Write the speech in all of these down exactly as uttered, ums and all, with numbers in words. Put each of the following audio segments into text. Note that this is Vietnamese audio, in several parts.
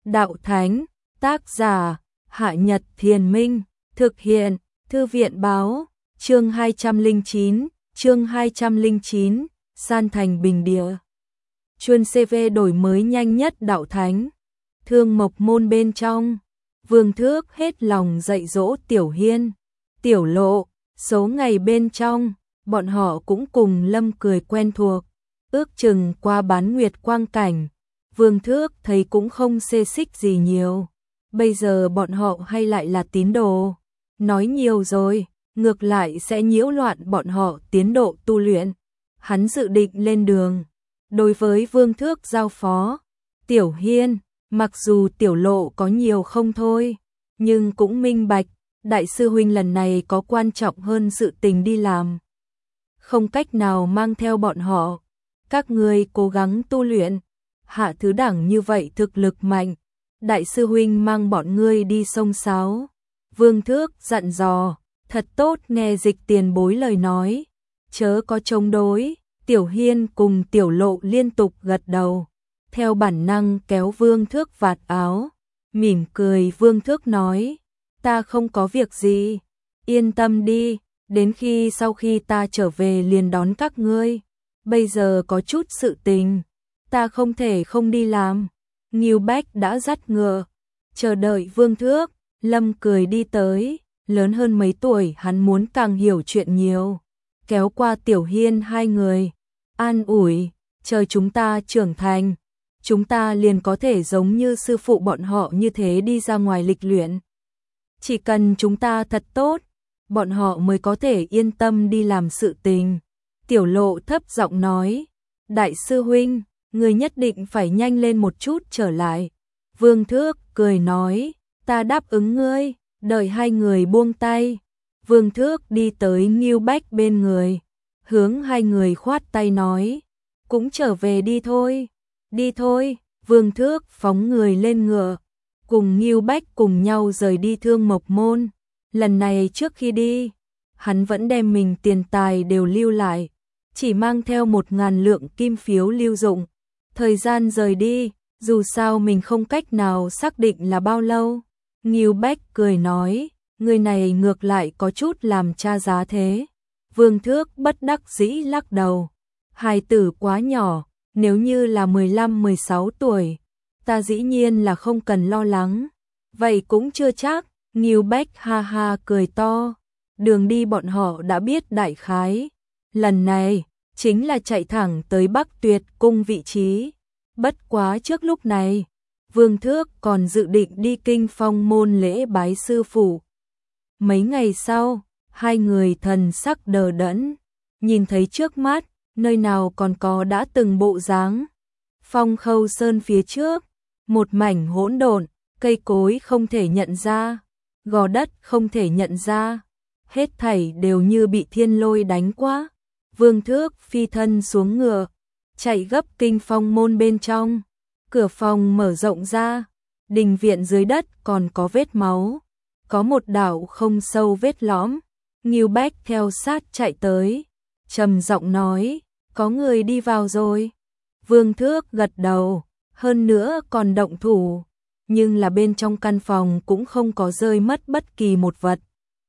đạo thánh, tác giả, Hạ Nhật Thiền Minh, thực hiện, Thư viện báo, chương hai trăm lẻ chín, chương hai trăm lẻ chín, san thành bình địa. Chuyên xê vê đổi mới nhanh nhất đạo thánh. Thương Mộc Môn bên trong, Vương Thước hết lòng dạy dỗ Tiểu Hiên, Tiểu Lộ, số ngày bên trong, bọn họ cũng cùng Lâm Cười quen thuộc, ước chừng qua bán nguyệt quang cảnh, Vương Thước thấy cũng không xê xích gì nhiều. Bây giờ bọn họ hay lại là tín đồ, nói nhiều rồi, ngược lại sẽ nhiễu loạn bọn họ tiến độ tu luyện. Hắn dự định lên đường. Đối với Vương Thước giao phó, Tiểu Hiên, mặc dù Tiểu Lộ có nhiều không thôi, nhưng cũng minh bạch, đại sư huynh lần này có quan trọng hơn sự tình đi làm. Không cách nào mang theo bọn họ, các ngươi cố gắng tu luyện, Hạ Thứ Đẳng như vậy thực lực mạnh, đại sư huynh mang bọn ngươi đi sông sáo. Vương Thước dặn dò, thật tốt nghe Dịch tiền bối lời nói, chớ có chống đối. Tiểu Hiên cùng Tiểu Lộ liên tục gật đầu, theo bản năng kéo Vương Thước vạt áo, mỉm cười. Vương Thước nói, ta không có việc gì, yên tâm đi, đến khi sau khi ta trở về liền đón các ngươi, bây giờ có chút sự tình, ta không thể không đi làm. Ngưu Bách đã dắt ngựa, chờ đợi Vương Thước. Lâm Cười đi tới, lớn hơn mấy tuổi hắn muốn càng hiểu chuyện nhiều, kéo qua Tiểu Hiên hai người, an ủi, chờ chúng ta trưởng thành, chúng ta liền có thể giống như sư phụ bọn họ như thế đi ra ngoài lịch luyện. Chỉ cần chúng ta thật tốt, bọn họ mới có thể yên tâm đi làm sự tình. Tiểu Lộ thấp giọng nói, đại sư huynh, người nhất định phải nhanh lên một chút trở lại. Vương Thước cười nói, ta đáp ứng ngươi. Đợi hai người buông tay, Vương Thước đi tới Ngưu Bách bên người, hướng hai người khoát tay nói, cũng trở về đi thôi, đi thôi. Vương Thước phóng người lên ngựa, cùng Ngưu Bách cùng nhau rời đi Thương Mộc Môn. Lần này trước khi đi, hắn vẫn đem mình tiền tài đều lưu lại, chỉ mang theo một ngàn lượng kim phiếu lưu dụng. Thời gian rời đi, dù sao mình không cách nào xác định là bao lâu. Ngưu Bách cười nói, người này ngược lại có chút làm cha giá thế. Vương Thước bất đắc dĩ lắc đầu, hài tử quá nhỏ, nếu như là mười lăm mười sáu tuổi, ta dĩ nhiên là không cần lo lắng. Vậy cũng chưa chắc. Ngưu Bách ha ha cười to, đường đi bọn họ đã biết đại khái. Lần này, chính là chạy thẳng tới Bắc Tuyệt Cung vị trí. Bất quá trước lúc này, Vương Thước còn dự định đi Kinh Phong môn lễ bái sư phụ. Mấy ngày sau, hai người thần sắc đờ đẫn, nhìn thấy trước mắt, nơi nào còn có đã từng bộ dáng. Phong Khâu Sơn phía trước, một mảnh hỗn độn, cây cối không thể nhận ra, gò đất không thể nhận ra, hết thảy đều như bị thiên lôi đánh quá. Vương Thước phi thân xuống ngựa, chạy gấp Kinh Phong môn bên trong. Cửa phòng mở rộng ra, đình viện dưới đất còn có vết máu, có một đạo không sâu vết lõm. Ngưu Bách theo sát chạy tới, trầm giọng nói, có người đi vào rồi. Vương Thước gật đầu, hơn nữa còn động thủ, nhưng là bên trong căn phòng cũng không có rơi mất bất kỳ một vật.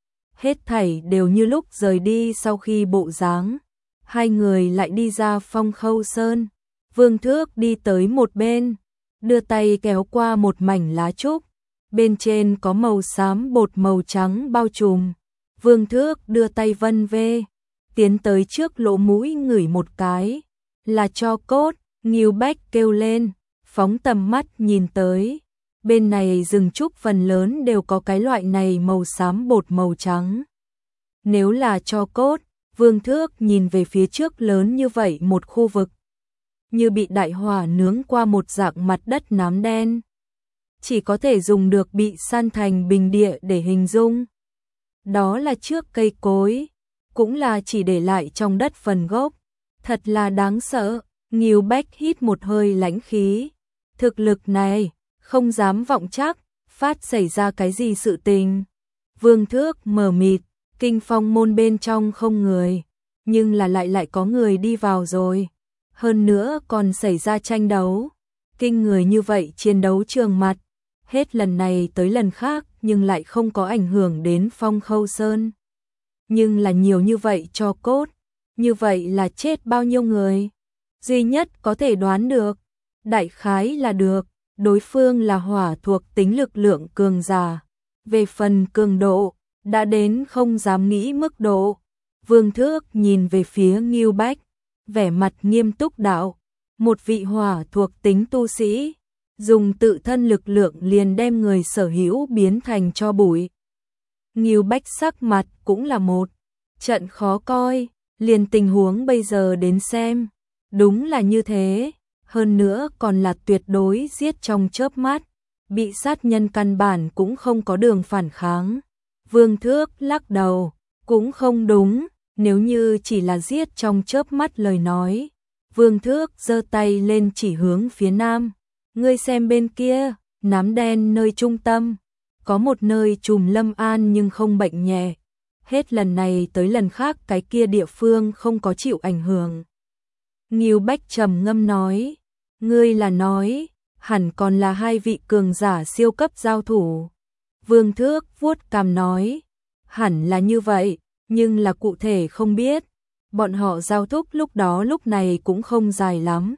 Hết thảy đều như lúc rời đi sau khi bộ dáng. Hai người lại đi ra Phong Khâu Sơn. Vương Thước đi tới một bên, đưa tay kéo qua một mảnh lá trúc, bên trên có màu xám bột màu trắng bao trùm. Vương Thước đưa tay vân vê, tiến tới trước lỗ mũi ngửi một cái, là tro cốt. Ngưu Bách kêu lên, phóng tầm mắt nhìn tới, bên này rừng trúc phần lớn đều có cái loại này màu xám bột màu trắng. Nếu là tro cốt, Vương Thước nhìn về phía trước lớn như vậy một khu vực, như bị đại hỏa nướng qua một dạng mặt đất nám đen, chỉ có thể dùng được bị san thành bình địa để hình dung. Đó là trước cây cối, cũng là chỉ để lại trong đất phần gốc, thật là đáng sợ. Ngưu Bách hít một hơi lãnh khí, thực lực này, không dám vọng chắc, phát xảy ra cái gì sự tình. Vương Thước mờ mịt, Kinh Phong môn bên trong không người, nhưng là lại lại có người đi vào rồi. Hơn nữa còn xảy ra tranh đấu. Kinh người như vậy chiến đấu trường mặt, hết lần này tới lần khác nhưng lại không có ảnh hưởng đến Phong Khâu Sơn. Nhưng là nhiều như vậy cho cốt, như vậy là chết bao nhiêu người? Duy nhất có thể đoán được, đại khái là được, đối phương là hỏa thuộc tính lực lượng cường giả. Về phần cường độ, đã đến không dám nghĩ mức độ. Vương Thước nhìn về phía Ngưu Bách, vẻ mặt nghiêm túc đạo, một vị hỏa thuộc tính tu sĩ, dùng tự thân lực lượng liền đem người sở hữu biến thành tro bụi. Ngưu Bách sắc mặt cũng là một trận khó coi, liền tình huống bây giờ đến xem, đúng là như thế, hơn nữa còn là tuyệt đối giết trong chớp mắt, bị sát nhân căn bản cũng không có đường phản kháng. Vương Thước lắc đầu, cũng không đúng, nếu như chỉ là giết trong chớp mắt lời nói. Vương Thước giơ tay lên chỉ hướng phía nam, ngươi xem bên kia, nám đen nơi trung tâm, có một nơi trùm lâm an nhưng không bệnh nhẹ. Hết lần này tới lần khác cái kia địa phương không có chịu ảnh hưởng. Ngưu Bách trầm ngâm nói, ngươi là nói, hẳn còn là hai vị cường giả siêu cấp giao thủ. Vương Thước vuốt cằm nói, hẳn là như vậy, nhưng là cụ thể không biết. Bọn họ giao thúc lúc đó lúc này cũng không dài lắm.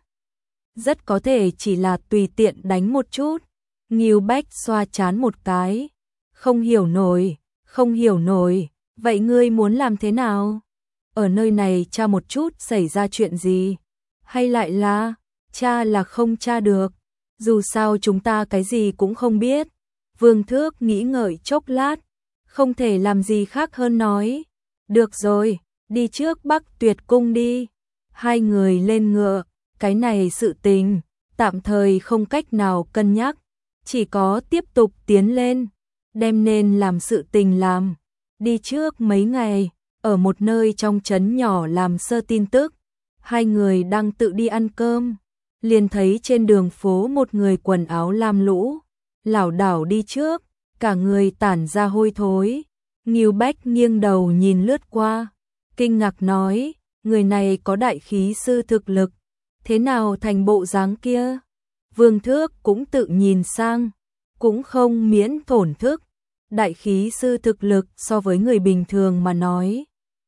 Rất có thể chỉ là tùy tiện đánh một chút. Ngưu Bách xoa chán một cái. Không hiểu nổi, không hiểu nổi. Vậy ngươi muốn làm thế nào? Ở nơi này tra một chút xảy ra chuyện gì? Hay lại là, tra là không tra được. Dù sao chúng ta cái gì cũng không biết. Vương Thước nghĩ ngợi chốc lát. Không thể làm gì khác hơn nói. Được rồi, đi trước Bắc Tuyệt Cung đi. Hai người lên ngựa, cái này sự tình, tạm thời không cách nào cân nhắc. Chỉ có tiếp tục tiến lên, đem nên làm sự tình làm. Đi trước mấy ngày, ở một nơi trong trấn nhỏ làm sơ tin tức. Hai người đang tự đi ăn cơm, liền thấy trên đường phố một người quần áo lam lũ, lảo đảo đi trước, cả người tản ra hôi thối. Ngưu Bách nghiêng đầu nhìn lướt qua, kinh ngạc nói, người này có đại khí sư thực lực, thế nào thành bộ dáng kia? Vương Thước cũng tự nhìn sang, cũng không miễn thổn thức, đại khí sư thực lực so với người bình thường mà nói.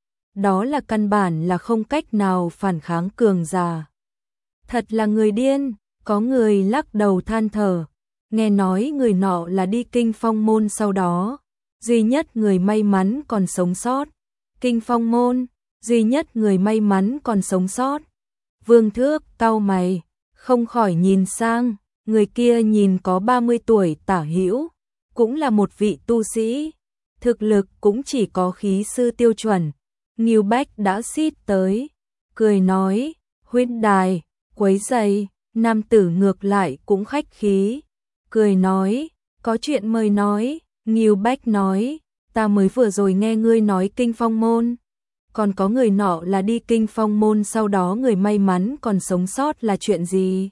Đó là căn bản là không cách nào phản kháng cường giả. Thật là người điên, có người lắc đầu than thở, nghe nói người nọ là đi Kinh Phong Môn sau đó. Duy nhất người may mắn còn sống sót. Kinh Phong Môn, duy nhất người may mắn còn sống sót. Vương Thước cau mày, không khỏi nhìn sang, người kia nhìn có ba mươi tuổi tả hữu, cũng là một vị tu sĩ, thực lực cũng chỉ có khí sư tiêu chuẩn. Ngưu Bách đã xít tới, cười nói, huynh đài, quấy rầy, nam tử ngược lại cũng khách khí, cười nói, có chuyện mời nói. Ngưu Bách nói, ta mới vừa rồi nghe ngươi nói Kinh Phong Môn, còn có người nọ là đi Kinh Phong Môn sau đó người may mắn còn sống sót là chuyện gì?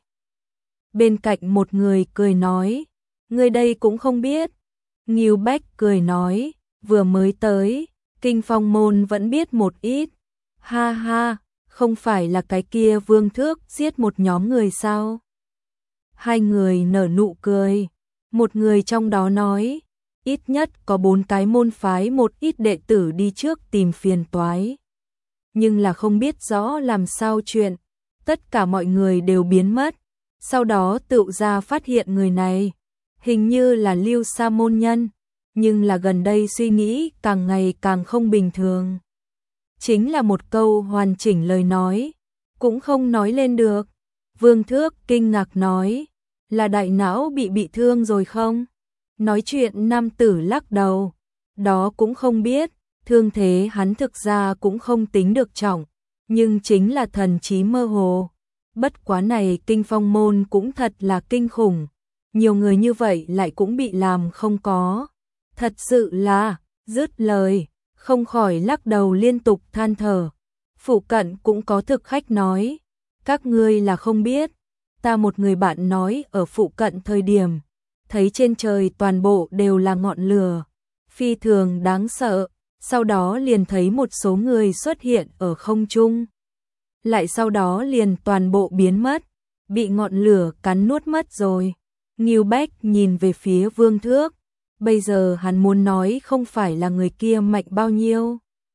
Bên cạnh một người cười nói, ngươi đây cũng không biết. Ngưu Bách cười nói, vừa mới tới, Kinh Phong Môn vẫn biết một ít. Ha ha, không phải là cái kia Vương Thước giết một nhóm người sao? Hai người nở nụ cười, một người trong đó nói, ít nhất có bốn cái môn phái một ít đệ tử đi trước tìm phiền toái. Nhưng là không biết rõ làm sao chuyện, tất cả mọi người đều biến mất, sau đó tự ra phát hiện người này, hình như là Lưu Sa môn nhân, nhưng là gần đây suy nghĩ càng ngày càng không bình thường. Chính là một câu hoàn chỉnh lời nói, cũng không nói lên được. Vương Thước kinh ngạc nói, là đại não bị bị thương rồi không? Nói chuyện nam tử lắc đầu, đó cũng không biết, thương thế hắn thực ra cũng không tính được trọng, nhưng chính là thần trí mơ hồ. Bất quá này Kinh Phong Môn cũng thật là kinh khủng, nhiều người như vậy lại cũng bị làm không có. Thật sự là, dứt lời, không khỏi lắc đầu liên tục than thở. Phụ cận cũng có thực khách nói, các ngươi là không biết, ta một người bạn nói ở phụ cận thời điểm, thấy trên trời toàn bộ đều là ngọn lửa, phi thường đáng sợ, sau đó liền thấy một số người xuất hiện ở không trung. Lại sau đó liền toàn bộ biến mất, bị ngọn lửa cắn nuốt mất rồi. Ngưu Bách nhìn về phía Vương Thước, bây giờ hắn muốn nói không phải là người kia mạnh bao nhiêu,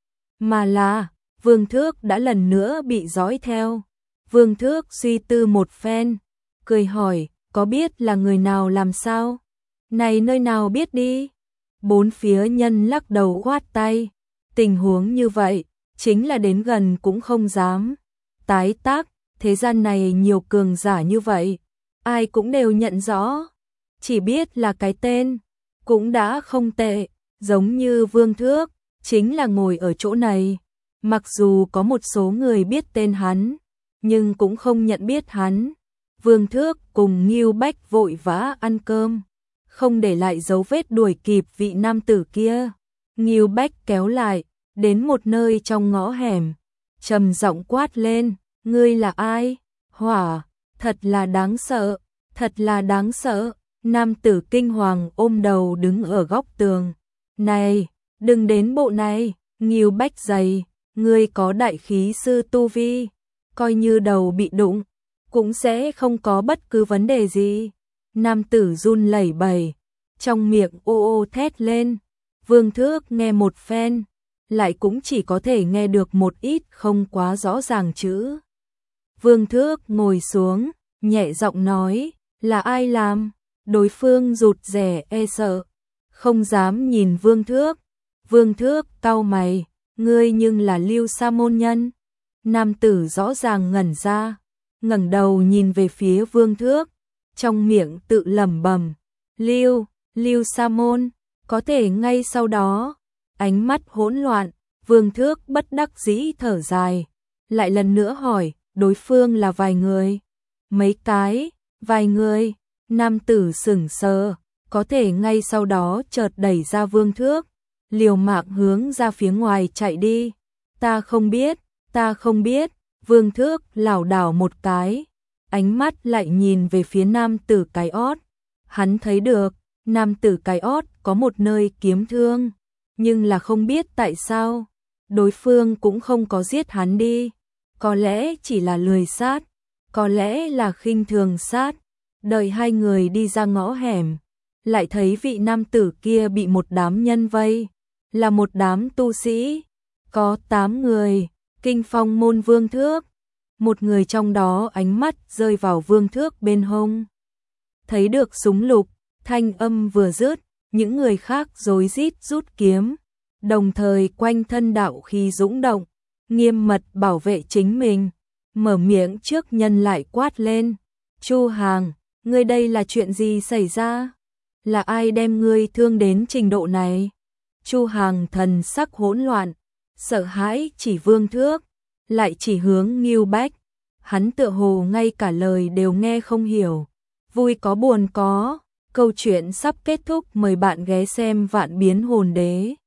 mà là Vương Thước đã lần nữa bị dõi theo. Vương Thước suy tư một phen, cười hỏi, có biết là người nào làm sao? Này nơi nào biết đi. Bốn phía nhân lắc đầu khoát tay, tình huống như vậy, chính là đến gần cũng không dám. Tái tác, thế gian này nhiều cường giả như vậy, ai cũng đều nhận rõ, chỉ biết là cái tên, cũng đã không tệ, giống như Vương Thước, chính là ngồi ở chỗ này. Mặc dù có một số người biết tên hắn, nhưng cũng không nhận biết hắn. Vương Thước cùng Ngưu Bách vội vã ăn cơm, không để lại dấu vết đuổi kịp vị nam tử kia. Ngưu Bách kéo lại, đến một nơi trong ngõ hẻm, trầm giọng quát lên, ngươi là ai? Hỏa, thật là đáng sợ, thật là đáng sợ. Nam tử kinh hoàng ôm đầu đứng ở góc tường. Này, đừng đến bộ này. Ngưu Bách dày, ngươi có đại khí sư tu vi, coi như đầu bị đụng, cũng sẽ không có bất cứ vấn đề gì. Nam tử run lẩy bẩy, trong miệng ô ô thét lên. Vương Thước nghe một phen, lại cũng chỉ có thể nghe được một ít không quá rõ ràng chữ. Vương Thước ngồi xuống, nhẹ giọng nói, là ai làm? Đối phương rụt rè e sợ, không dám nhìn Vương Thước. Vương Thước cau mày, ngươi nhưng là Lưu Sa môn nhân. Nam tử rõ ràng ngẩn ra, ngẩng đầu nhìn về phía Vương Thước, trong miệng tự lẩm bẩm, Lưu, Lưu Sa môn. Có thể ngay sau đó, ánh mắt hỗn loạn, Vương Thước bất đắc dĩ thở dài, lại lần nữa hỏi, đối phương là vài người? Mấy cái, vài người. Nam tử sững sờ, có thể ngay sau đó chợt đẩy ra Vương Thước, liều mạng hướng ra phía ngoài chạy đi. Ta không biết, ta không biết. Vương Thước lảo đảo một cái, ánh mắt lại nhìn về phía nam tử cái ót. Hắn thấy được, nam tử cái ót có một nơi kiếm thương, nhưng là không biết tại sao, đối phương cũng không có giết hắn đi. Có lẽ chỉ là lười sát, có lẽ là khinh thường sát. Đợi hai người đi ra ngõ hẻm, lại thấy vị nam tử kia bị một đám nhân vây, là một đám tu sĩ, có tám người, kinh phong môn Vương Thước. Một người trong đó ánh mắt rơi vào Vương Thước bên hông, thấy được súng lục, thanh âm vừa dứt, những người khác rối rít rút kiếm, đồng thời quanh thân đạo khí dũng động, nghiêm mật bảo vệ chính mình. Mở miệng trước nhân lại quát lên, Chu Hàng, ngươi đây là chuyện gì xảy ra? Là ai đem ngươi thương đến trình độ này? Chu Hàng thần sắc hỗn loạn, sợ hãi chỉ Vương Thước, lại chỉ hướng Ngưu Bách. Hắn tựa hồ ngay cả lời đều nghe không hiểu. Vui có buồn có, câu chuyện sắp kết thúc, mời bạn ghé xem Vạn Biến Hồn Đế.